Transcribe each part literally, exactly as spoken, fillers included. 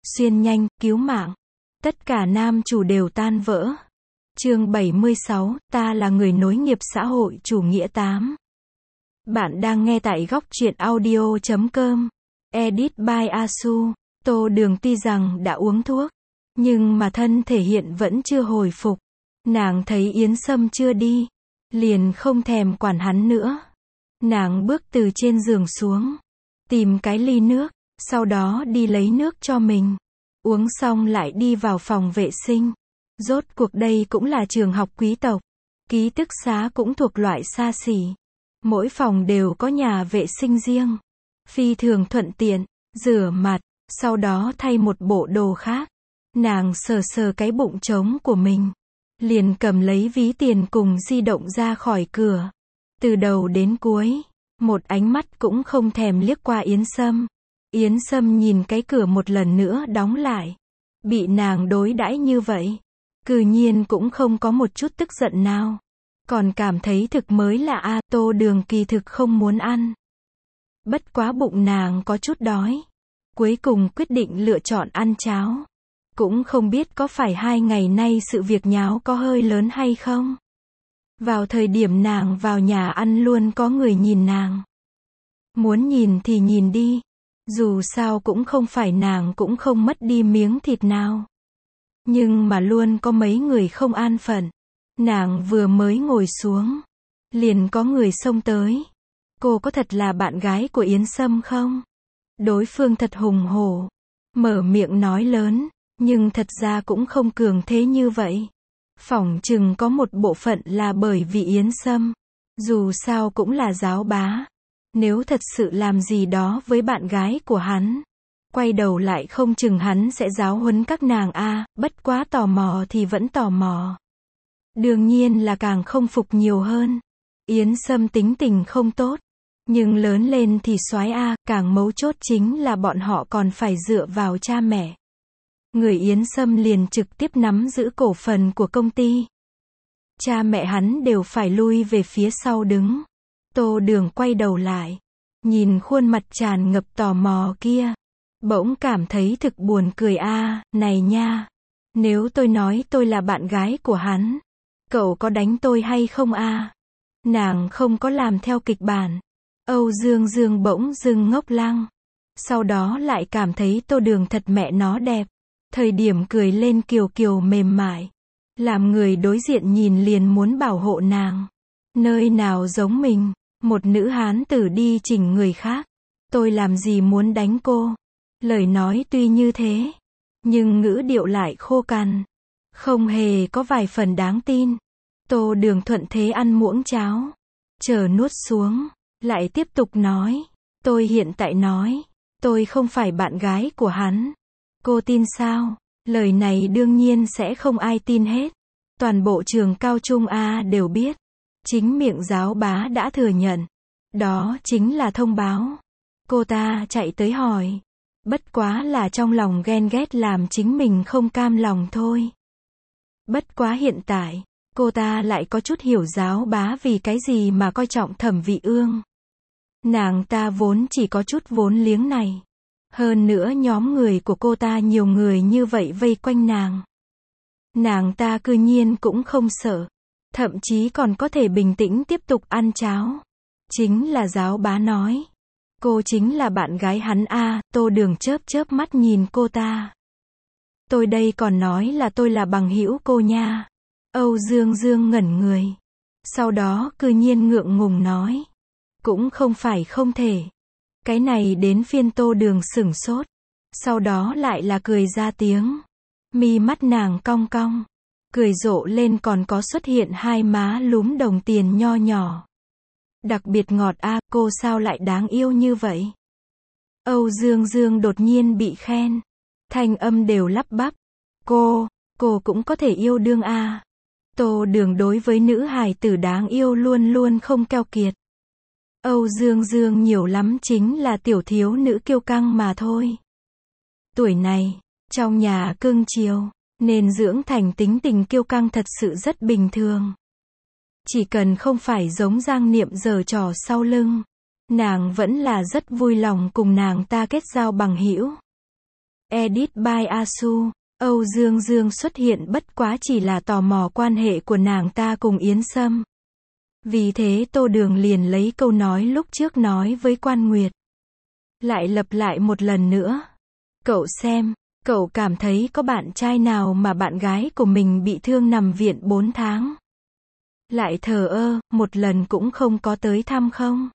xuyên nhanh, cứu mạng. Tất cả nam chủ đều tan vỡ. Chương bảy mươi sáu, ta là người nối nghiệp xã hội chủ nghĩa tám. Bạn đang nghe tại góc truyện audio chấm com. Edit by Asu. Tô Đường tuy rằng đã uống thuốc, nhưng mà thân thể hiện vẫn chưa hồi phục. Nàng thấy Yến Sâm chưa đi, liền không thèm quản hắn nữa. Nàng bước từ trên giường xuống, tìm cái ly nước, sau đó đi lấy nước cho mình. Uống xong lại đi vào phòng vệ sinh. Rốt cuộc đây cũng là trường học quý tộc. Ký túc xá cũng thuộc loại xa xỉ. Mỗi phòng đều có nhà vệ sinh riêng. Phi thường thuận tiện, rửa mặt, sau đó thay một bộ đồ khác. Nàng sờ sờ cái bụng trống của mình, liền cầm lấy ví tiền cùng di động ra khỏi cửa. Từ đầu đến cuối, một ánh mắt cũng không thèm liếc qua Yến Sâm. Yến Sâm nhìn cái cửa một lần nữa đóng lại. Bị nàng đối đãi như vậy, cư nhiên cũng không có một chút tức giận nào. Còn cảm thấy thực mới lạ a. Tô Đường kỳ thực không muốn ăn. Bất quá bụng nàng có chút đói. Cuối cùng quyết định lựa chọn ăn cháo. Cũng không biết có phải hai ngày nay sự việc nháo có hơi lớn hay không. Vào thời điểm nàng vào nhà ăn luôn có người nhìn nàng. Muốn nhìn thì nhìn đi. Dù sao cũng không phải nàng cũng không mất đi miếng thịt nào. Nhưng mà luôn có mấy người không an phận. Nàng vừa mới ngồi xuống, liền có người xông tới. Cô có thật là bạn gái của Yến Sâm không? Đối phương thật hùng hổ, mở miệng nói lớn, nhưng thật ra cũng không cường thế như vậy. Phỏng chừng có một bộ phận là bởi vì Yến Sâm, dù sao cũng là giáo bá. Nếu thật sự làm gì đó với bạn gái của hắn, quay đầu lại không chừng hắn sẽ giáo huấn các nàng a. À, bất quá tò mò thì vẫn tò mò. Đương nhiên là càng không phục nhiều hơn. Yến Sâm tính tình không tốt, nhưng lớn lên thì soái a. À, càng mấu chốt chính là bọn họ còn phải dựa vào cha mẹ. Người Yến Sâm liền trực tiếp nắm giữ cổ phần của công ty. Cha mẹ hắn đều phải lui về phía sau đứng. Tô Đường quay đầu lại, nhìn khuôn mặt tràn ngập tò mò kia, bỗng cảm thấy thực buồn cười a. À, này nha, nếu tôi nói tôi là bạn gái của hắn, cậu có đánh tôi hay không a? À? Nàng không có làm theo kịch bản. Âu Dương Dương bỗng dưng ngốc lăng. Sau đó lại cảm thấy Tô Đường thật mẹ nó đẹp. Thời điểm cười lên kiều kiều mềm mại, làm người đối diện nhìn liền muốn bảo hộ nàng. Nơi nào giống mình, một nữ hán tử đi chỉnh người khác. Tôi làm gì muốn đánh cô? Lời nói tuy như thế, nhưng ngữ điệu lại khô cằn, không hề có vài phần đáng tin. Tô Đường thuận thế ăn muỗng cháo, chờ nuốt xuống, lại tiếp tục nói. Tôi hiện tại nói, tôi không phải bạn gái của hắn. Cô tin sao? Lời này đương nhiên sẽ không ai tin hết. Toàn bộ trường cao trung A đều biết. Chính miệng giáo bá đã thừa nhận. Đó chính là thông báo. Cô ta chạy tới hỏi. Bất quá là trong lòng ghen ghét làm chính mình không cam lòng thôi. Bất quá hiện tại, cô ta lại có chút hiểu giáo bá vì cái gì mà coi trọng Thẩm Vị Ương. Nàng ta vốn chỉ có chút vốn liếng này. Hơn nữa nhóm người của cô ta nhiều người như vậy vây quanh nàng. Nàng ta cư nhiên cũng không sợ. Thậm chí còn có thể bình tĩnh tiếp tục ăn cháo. Chính là giáo bá nói. Cô chính là bạn gái hắn a. À, Tô Đường chớp chớp mắt nhìn cô ta. Tôi đây còn nói là tôi là bằng hữu cô nha. Âu Dương Dương ngẩn người. Sau đó cư nhiên ngượng ngùng nói. Cũng không phải không thể. Cái này đến phiên Tô Đường sửng sốt. Sau đó lại là cười ra tiếng. Mi mắt nàng cong cong. Cười rộ lên còn có xuất hiện hai má lúm đồng tiền nho nhỏ. Đặc biệt ngọt a. À, cô sao lại đáng yêu như vậy? Âu Dương Dương đột nhiên bị khen. Thanh âm đều lắp bắp. Cô, cô cũng có thể yêu đương a. À. Tô Đường đối với nữ hài tử đáng yêu luôn luôn không keo kiệt. Âu Dương Dương nhiều lắm chính là tiểu thiếu nữ kiêu căng mà thôi. Tuổi này, trong nhà cưng chiều, nên dưỡng thành tính tình kiêu căng thật sự rất bình thường. Chỉ cần không phải giống Giang Niệm giở trò sau lưng, nàng vẫn là rất vui lòng cùng nàng ta kết giao bằng hữu. Edit by Asu. Âu Dương Dương xuất hiện bất quá chỉ là tò mò quan hệ của nàng ta cùng Yến Sâm. Vì thế Tô Đường liền lấy câu nói lúc trước nói với Quan Nguyệt. Lại lặp lại một lần nữa. Cậu xem, cậu cảm thấy có bạn trai nào mà bạn gái của mình bị thương nằm viện bốn tháng. Lại thờ ơ, một lần cũng không có tới thăm không?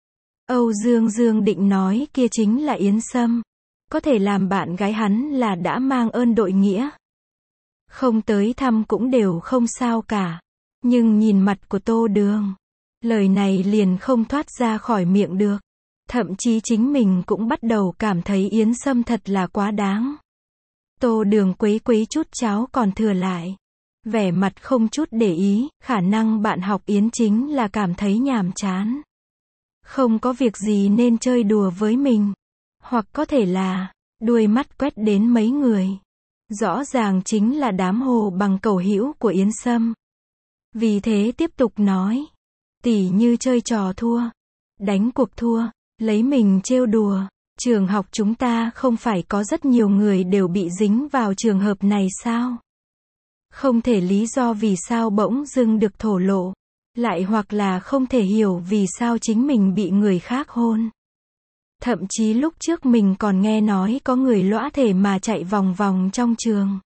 Âu Dương Dương định nói kia chính là Yến Sâm. Có thể làm bạn gái hắn là đã mang ơn đội nghĩa. Không tới thăm cũng đều không sao cả. Nhưng nhìn mặt của Tô Đường, lời này liền không thoát ra khỏi miệng được. Thậm chí chính mình cũng bắt đầu cảm thấy Yến Sâm thật là quá đáng. Tô Đường quấy quấy chút cháo còn thừa lại. Vẻ mặt không chút để ý, khả năng bạn học Yến chính là cảm thấy nhàm chán. Không có việc gì nên chơi đùa với mình. Hoặc có thể là, đuôi mắt quét đến mấy người. Rõ ràng chính là đám hồ bằng cầu hữu của Yến Sâm. Vì thế tiếp tục nói. Tỉ như chơi trò thua. Đánh cuộc thua. Lấy mình trêu đùa. Trường học chúng ta không phải có rất nhiều người đều bị dính vào trường hợp này sao? Không thể lý do vì sao bỗng dưng được thổ lộ. Lại hoặc là không thể hiểu vì sao chính mình bị người khác hôn. Thậm chí lúc trước mình còn nghe nói có người lõa thể mà chạy vòng vòng trong trường.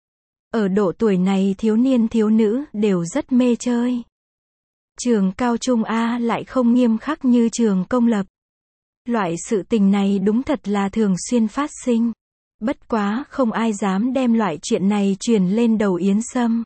Ở độ tuổi này thiếu niên thiếu nữ đều rất mê chơi. Trường cao trung A lại không nghiêm khắc như trường công lập. Loại sự tình này đúng thật là thường xuyên phát sinh. Bất quá không ai dám đem loại chuyện này truyền lên đầu Yến Sâm.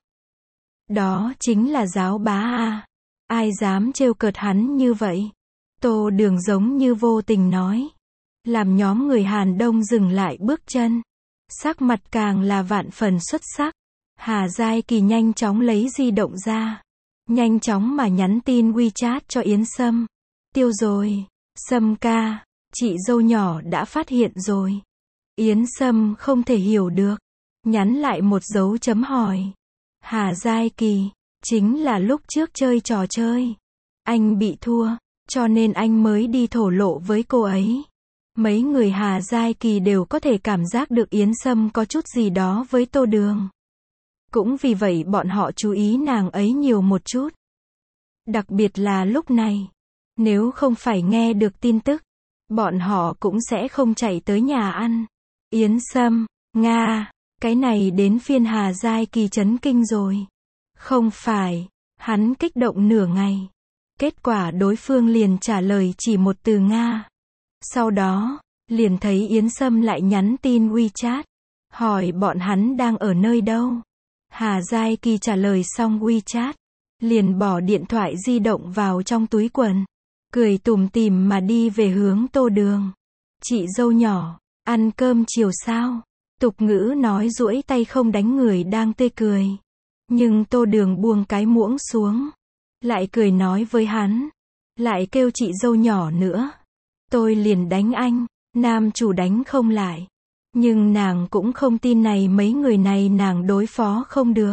Đó chính là giáo bá A. Ai dám trêu cợt hắn như vậy? Tô Đường giống như vô tình nói. Làm nhóm người Hàn Đông dừng lại bước chân. Sắc mặt càng là vạn phần xuất sắc. Hà Giai Kỳ nhanh chóng lấy di động ra. Nhanh chóng mà nhắn tin WeChat cho Yến Sâm. Tiêu rồi. Sâm ca, chị dâu nhỏ đã phát hiện rồi. Yến Sâm không thể hiểu được. Nhắn lại một dấu chấm hỏi. Hà Giai Kỳ, chính là lúc trước chơi trò chơi. Anh bị thua, cho nên anh mới đi thổ lộ với cô ấy. Mấy người Hà Giai Kỳ đều có thể cảm giác được Yến Sâm có chút gì đó với Tô Đường. Cũng vì vậy bọn họ chú ý nàng ấy nhiều một chút. Đặc biệt là lúc này. Nếu không phải nghe được tin tức, bọn họ cũng sẽ không chạy tới nhà ăn. Yến Sâm, Nga, cái này đến phiên Hà Giai Kỳ chấn kinh rồi. Không phải, hắn kích động nửa ngày. Kết quả đối phương liền trả lời chỉ một từ Nga. Sau đó, liền thấy Yến Sâm lại nhắn tin WeChat, hỏi bọn hắn đang ở nơi đâu. Hà Giai Kỳ trả lời xong WeChat, liền bỏ điện thoại di động vào trong túi quần. Cười tủm tỉm mà đi về hướng Tô Đường. Chị dâu nhỏ, ăn cơm chiều sao? Tục ngữ nói duỗi tay không đánh người đang tươi cười. Nhưng Tô Đường buông cái muỗng xuống. Lại cười nói với hắn. Lại kêu chị dâu nhỏ nữa. Tôi liền đánh anh. Nam chủ đánh không lại. Nhưng nàng cũng không tin này mấy người này nàng đối phó không được.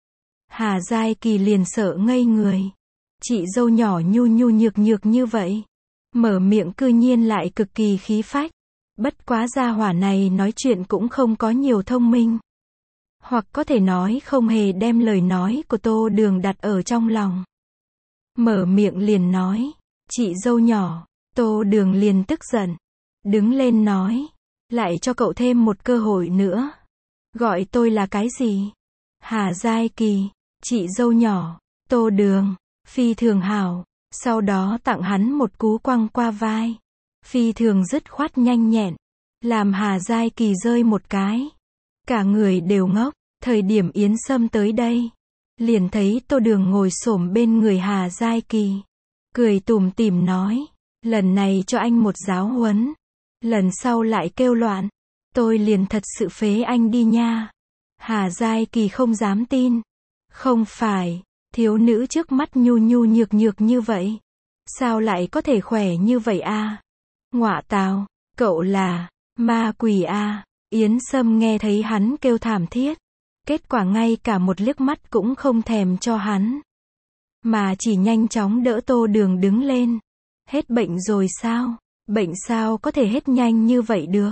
Hà Giai Kỳ liền sợ ngây người. Chị dâu nhỏ nhu nhu nhược nhược như vậy. Mở miệng cư nhiên lại cực kỳ khí phách. Bất quá gia hỏa này nói chuyện cũng không có nhiều thông minh. Hoặc có thể nói không hề đem lời nói của Tô Đường đặt ở trong lòng. Mở miệng liền nói. Chị dâu nhỏ. Tô Đường liền tức giận. Đứng lên nói. Lại cho cậu thêm một cơ hội nữa. Gọi tôi là cái gì? Hà Giai Kỳ. Chị dâu nhỏ. Tô Đường. Phi thường hảo. Sau đó tặng hắn một cú quăng qua vai. Phi thường dứt khoát nhanh nhẹn. Làm Hà Giai Kỳ rơi một cái. Cả người đều ngốc. Thời điểm Yến Sâm tới đây. Liền thấy Tô Đường ngồi xổm bên người Hà Giai Kỳ. Cười tủm tỉm nói. Lần này cho anh một giáo huấn. Lần sau lại kêu loạn. Tôi liền thật sự phế anh đi nha. Hà Giai Kỳ không dám tin. Không phải. Thiếu nữ trước mắt nhu nhu nhược nhược như vậy. Sao lại có thể khỏe như vậy a? Ngọa tào, cậu là ma quỷ a? Yến Sâm nghe thấy hắn kêu thảm thiết. Kết quả ngay cả một liếc mắt cũng không thèm cho hắn. Mà chỉ nhanh chóng đỡ Tô Đường đứng lên. Hết bệnh rồi sao? Bệnh sao có thể hết nhanh như vậy được?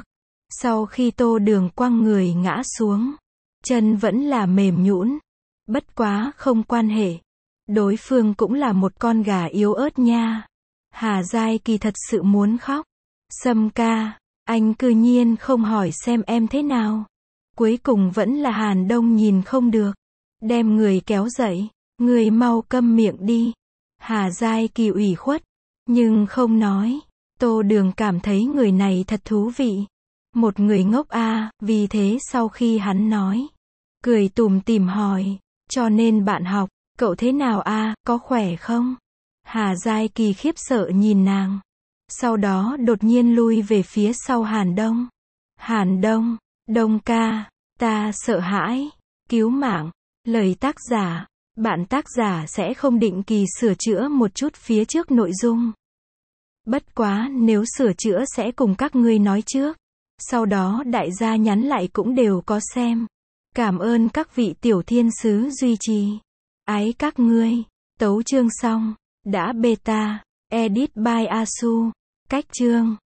Sau khi Tô Đường quăng người ngã xuống, chân vẫn là mềm nhũn. Bất quá không quan hệ. Đối phương cũng là một con gà yếu ớt nha. Hà Giai Kỳ thật sự muốn khóc. Sâm ca, anh cư nhiên không hỏi xem em thế nào. Cuối cùng vẫn là Hàn Đông nhìn không được. Đem người kéo dậy. Người mau câm miệng đi. Hà Giai Kỳ ủy khuất. Nhưng không nói. Tô Đường cảm thấy người này thật thú vị. Một người ngốc a, à, vì thế sau khi hắn nói. Cười tủm tỉm hỏi. Cho nên bạn học, cậu thế nào a, à, có khỏe không? Hà Giai Kỳ khiếp sợ nhìn nàng. Sau đó đột nhiên lui về phía sau Hàn Đông. Hàn Đông, Đông ca, ta sợ hãi, cứu mạng. Lời tác giả, bạn tác giả sẽ không định kỳ sửa chữa một chút phía trước nội dung. Bất quá nếu sửa chữa sẽ cùng các ngươi nói trước. Sau đó đại gia nhắn lại cũng đều có xem. Cảm ơn các vị tiểu thiên sứ duy trì. Ái các ngươi. Tấu chương xong. Đã beta. Edit by Asu. Cách chương.